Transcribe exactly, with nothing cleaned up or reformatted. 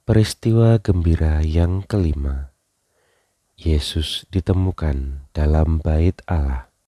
Peristiwa gembira yang kelima, Yesus ditemukan dalam bait Allah.